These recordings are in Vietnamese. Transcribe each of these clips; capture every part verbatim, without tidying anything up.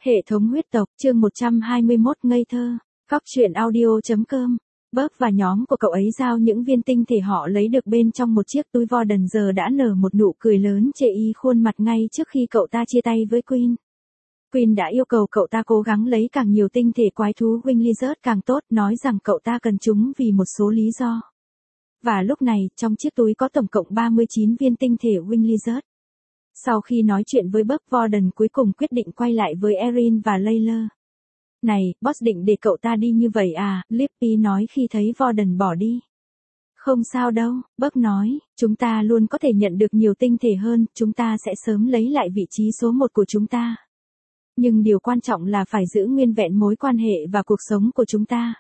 Hệ thống huyết tộc, chương một trăm hai mươi mốt ngây thơ, Cóc truyện audio.com. Bớp và nhóm của cậu ấy giao những viên tinh thể họ lấy được bên trong một chiếc túi Warden giờ đã nở một nụ cười lớn chê y khuôn mặt ngay trước khi cậu ta chia tay với Queen. Queen đã yêu cầu cậu ta cố gắng lấy càng nhiều tinh thể quái thú Wing Lizard càng tốt, nói rằng cậu ta cần chúng vì một số lý do. Và lúc này, trong chiếc túi có tổng cộng ba mươi chín viên tinh thể Wing Lizard. Sau khi nói chuyện với Buck, Warden cuối cùng quyết định quay lại với Erin và Layla. Này, boss định để cậu ta đi như vậy à, Lippy nói khi thấy Warden bỏ đi. Không sao đâu, Buck nói, chúng ta luôn có thể nhận được nhiều tinh thể hơn, chúng ta sẽ sớm lấy lại vị trí số một của chúng ta. Nhưng điều quan trọng là phải giữ nguyên vẹn mối quan hệ và cuộc sống của chúng ta.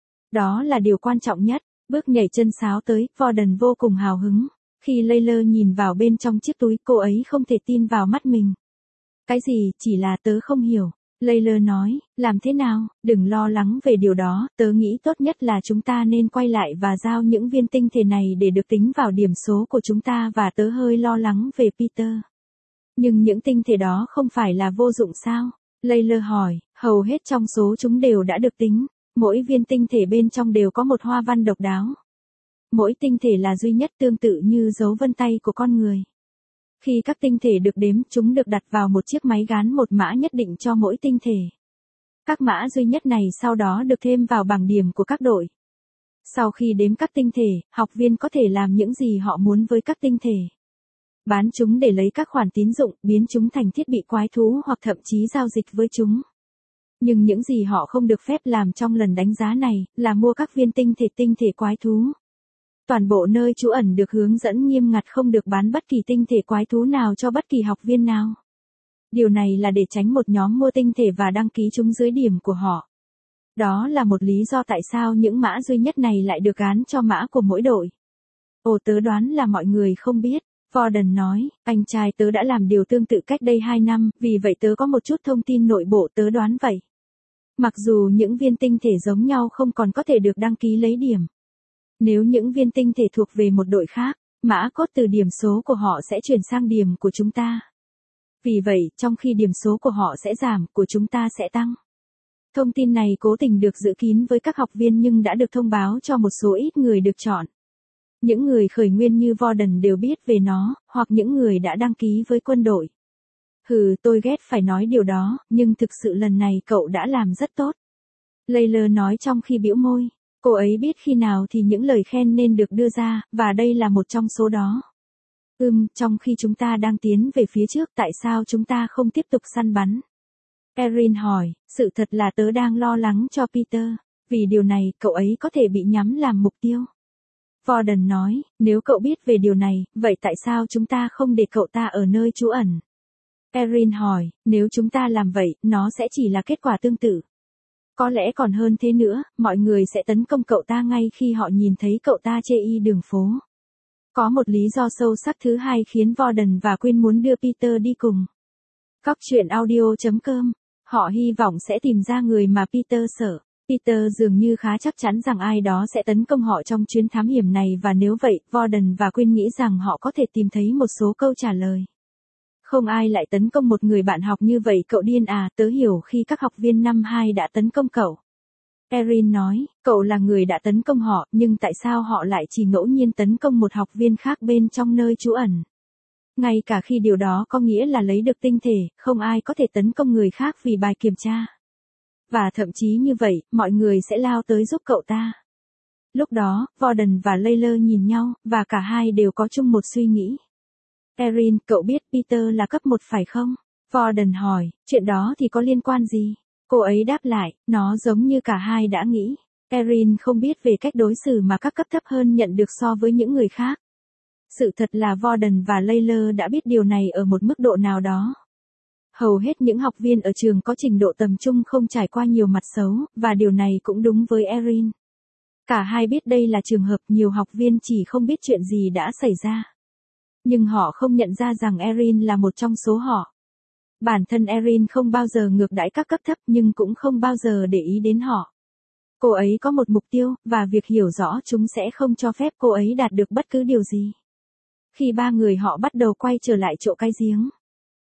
Đó là điều quan trọng nhất. Bước nhảy chân sáo tới, Warden vô cùng hào hứng. Khi Layla nhìn vào bên trong chiếc túi, cô ấy không thể tin vào mắt mình. Cái gì, chỉ là tớ không hiểu. Layla nói, làm thế nào, đừng lo lắng về điều đó, tớ nghĩ tốt nhất là chúng ta nên quay lại và giao những viên tinh thể này để được tính vào điểm số của chúng ta và tớ hơi lo lắng về Peter. Nhưng những tinh thể đó không phải là vô dụng sao? Layla hỏi, hầu hết trong số chúng đều đã được tính, mỗi viên tinh thể bên trong đều có một hoa văn độc đáo. Mỗi tinh thể là duy nhất, tương tự như dấu vân tay của con người. Khi các tinh thể được đếm, chúng được đặt vào một chiếc máy gán một mã nhất định cho mỗi tinh thể. Các mã duy nhất này sau đó được thêm vào bảng điểm của các đội. Sau khi đếm các tinh thể, học viên có thể làm những gì họ muốn với các tinh thể. Bán chúng để lấy các khoản tín dụng, biến chúng thành thiết bị quái thú hoặc thậm chí giao dịch với chúng. Nhưng những gì họ không được phép làm trong lần đánh giá này, là mua các viên tinh thể tinh thể quái thú. Toàn bộ nơi trú ẩn được hướng dẫn nghiêm ngặt không được bán bất kỳ tinh thể quái thú nào cho bất kỳ học viên nào. Điều này là để tránh một nhóm mua tinh thể và đăng ký chúng dưới điểm của họ. Đó là một lý do tại sao những mã duy nhất này lại được gán cho mã của mỗi đội. Ồ, tớ đoán là mọi người không biết. Warden nói, anh trai tớ đã làm điều tương tự cách đây hai năm, vì vậy tớ có một chút thông tin nội bộ, tớ đoán vậy. Mặc dù những viên tinh thể giống nhau không còn có thể được đăng ký lấy điểm. Nếu những viên tinh thể thuộc về một đội khác, mã code từ điểm số của họ sẽ chuyển sang điểm của chúng ta. Vì vậy, trong khi điểm số của họ sẽ giảm, của chúng ta sẽ tăng. Thông tin này cố tình được giữ kín với các học viên nhưng đã được thông báo cho một số ít người được chọn. Những người khởi nguyên như Warden đều biết về nó, hoặc những người đã đăng ký với quân đội. Hừ, tôi ghét phải nói điều đó, nhưng thực sự lần này cậu đã làm rất tốt. Layla nói trong khi bĩu môi. Cô ấy biết khi nào thì những lời khen nên được đưa ra, và đây là một trong số đó. Ừm, trong khi chúng ta đang tiến về phía trước, tại sao chúng ta không tiếp tục săn bắn? Erin hỏi, sự thật là tớ đang lo lắng cho Peter, vì điều này, cậu ấy có thể bị nhắm làm mục tiêu. Warden nói, nếu cậu biết về điều này, vậy tại sao chúng ta không để cậu ta ở nơi trú ẩn? Erin hỏi, nếu chúng ta làm vậy, nó sẽ chỉ là kết quả tương tự. Có lẽ còn hơn thế nữa, mọi người sẽ tấn công cậu ta ngay khi họ nhìn thấy cậu ta chê y đường phố. Có một lý do sâu sắc thứ hai khiến Warden và Queen muốn đưa Peter đi cùng. Cóc truyện audio.com. Họ hy vọng sẽ tìm ra người mà Peter sợ. Peter dường như khá chắc chắn rằng ai đó sẽ tấn công họ trong chuyến thám hiểm này và nếu vậy, Warden và Queen nghĩ rằng họ có thể tìm thấy một số câu trả lời. Không ai lại tấn công một người bạn học như vậy, cậu điên à, tớ hiểu khi các học viên năm hai đã tấn công cậu. Erin nói, cậu là người đã tấn công họ, nhưng tại sao họ lại chỉ ngẫu nhiên tấn công một học viên khác bên trong nơi trú ẩn? Ngay cả khi điều đó có nghĩa là lấy được tinh thể, không ai có thể tấn công người khác vì bài kiểm tra. Và thậm chí như vậy, mọi người sẽ lao tới giúp cậu ta. Lúc đó, Warden và Layla nhìn nhau, và cả hai đều có chung một suy nghĩ. Erin, cậu biết Peter là cấp một phải không? Warden hỏi, chuyện đó thì có liên quan gì? Cô ấy đáp lại, nó giống như cả hai đã nghĩ. Erin không biết về cách đối xử mà các cấp thấp hơn nhận được so với những người khác. Sự thật là Warden và Layla đã biết điều này ở một mức độ nào đó. Hầu hết những học viên ở trường có trình độ tầm trung không trải qua nhiều mặt xấu, và điều này cũng đúng với Erin. Cả hai biết đây là trường hợp nhiều học viên chỉ không biết chuyện gì đã xảy ra. Nhưng họ không nhận ra rằng Erin là một trong số họ. Bản thân Erin không bao giờ ngược đãi các cấp thấp nhưng cũng không bao giờ để ý đến họ. Cô ấy có một mục tiêu, và việc hiểu rõ chúng sẽ không cho phép cô ấy đạt được bất cứ điều gì. Khi ba người họ bắt đầu quay trở lại chỗ cái giếng,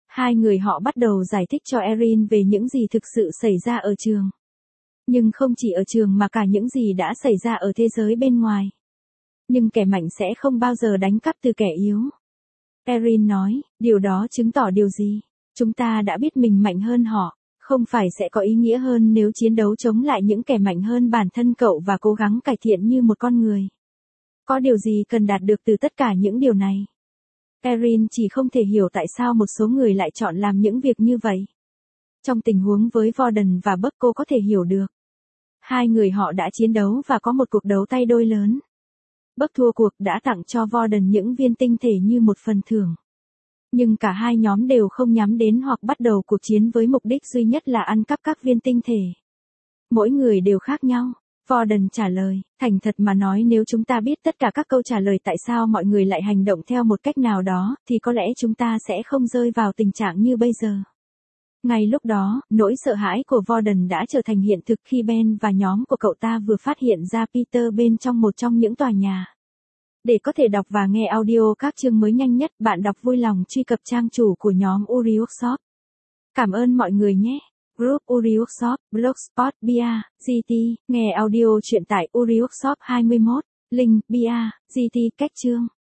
Hai người họ bắt đầu giải thích cho Erin về những gì thực sự xảy ra ở trường. Nhưng không chỉ ở trường mà cả những gì đã xảy ra ở thế giới bên ngoài. Nhưng kẻ mạnh sẽ không bao giờ đánh cắp từ kẻ yếu. Erin nói, điều đó chứng tỏ điều gì? Chúng ta đã biết mình mạnh hơn họ, không phải sẽ có ý nghĩa hơn nếu chiến đấu chống lại những kẻ mạnh hơn bản thân cậu và cố gắng cải thiện như một con người. Có điều gì cần đạt được từ tất cả những điều này? Erin chỉ không thể hiểu tại sao một số người lại chọn làm những việc như vậy. Trong tình huống với Warden và Buck cô có thể hiểu được. Hai người họ đã chiến đấu và có một cuộc đấu tay đôi lớn. Buck thua cuộc đã tặng cho Warden những viên tinh thể như một phần thưởng. Nhưng cả hai nhóm đều không nhắm đến hoặc bắt đầu cuộc chiến với mục đích duy nhất là ăn cắp các viên tinh thể. Mỗi người đều khác nhau. Warden trả lời, thành thật mà nói nếu chúng ta biết tất cả các câu trả lời tại sao mọi người lại hành động theo một cách nào đó, thì có lẽ chúng ta sẽ không rơi vào tình trạng như bây giờ. Ngay lúc đó, nỗi sợ hãi của Warden đã trở thành hiện thực khi Ben và nhóm của cậu ta vừa phát hiện ra Peter bên trong một trong những tòa nhà. Để có thể đọc và nghe audio các chương mới nhanh nhất, bạn đọc vui lòng truy cập trang chủ của nhóm Uri Workshop. Cảm ơn mọi người nhé. Group Uri Workshop, Blogspot, bia, giê tê, nghe audio truyện tại Uri Workshop hai mươi mốt, link, bia, giê tê, cách chương.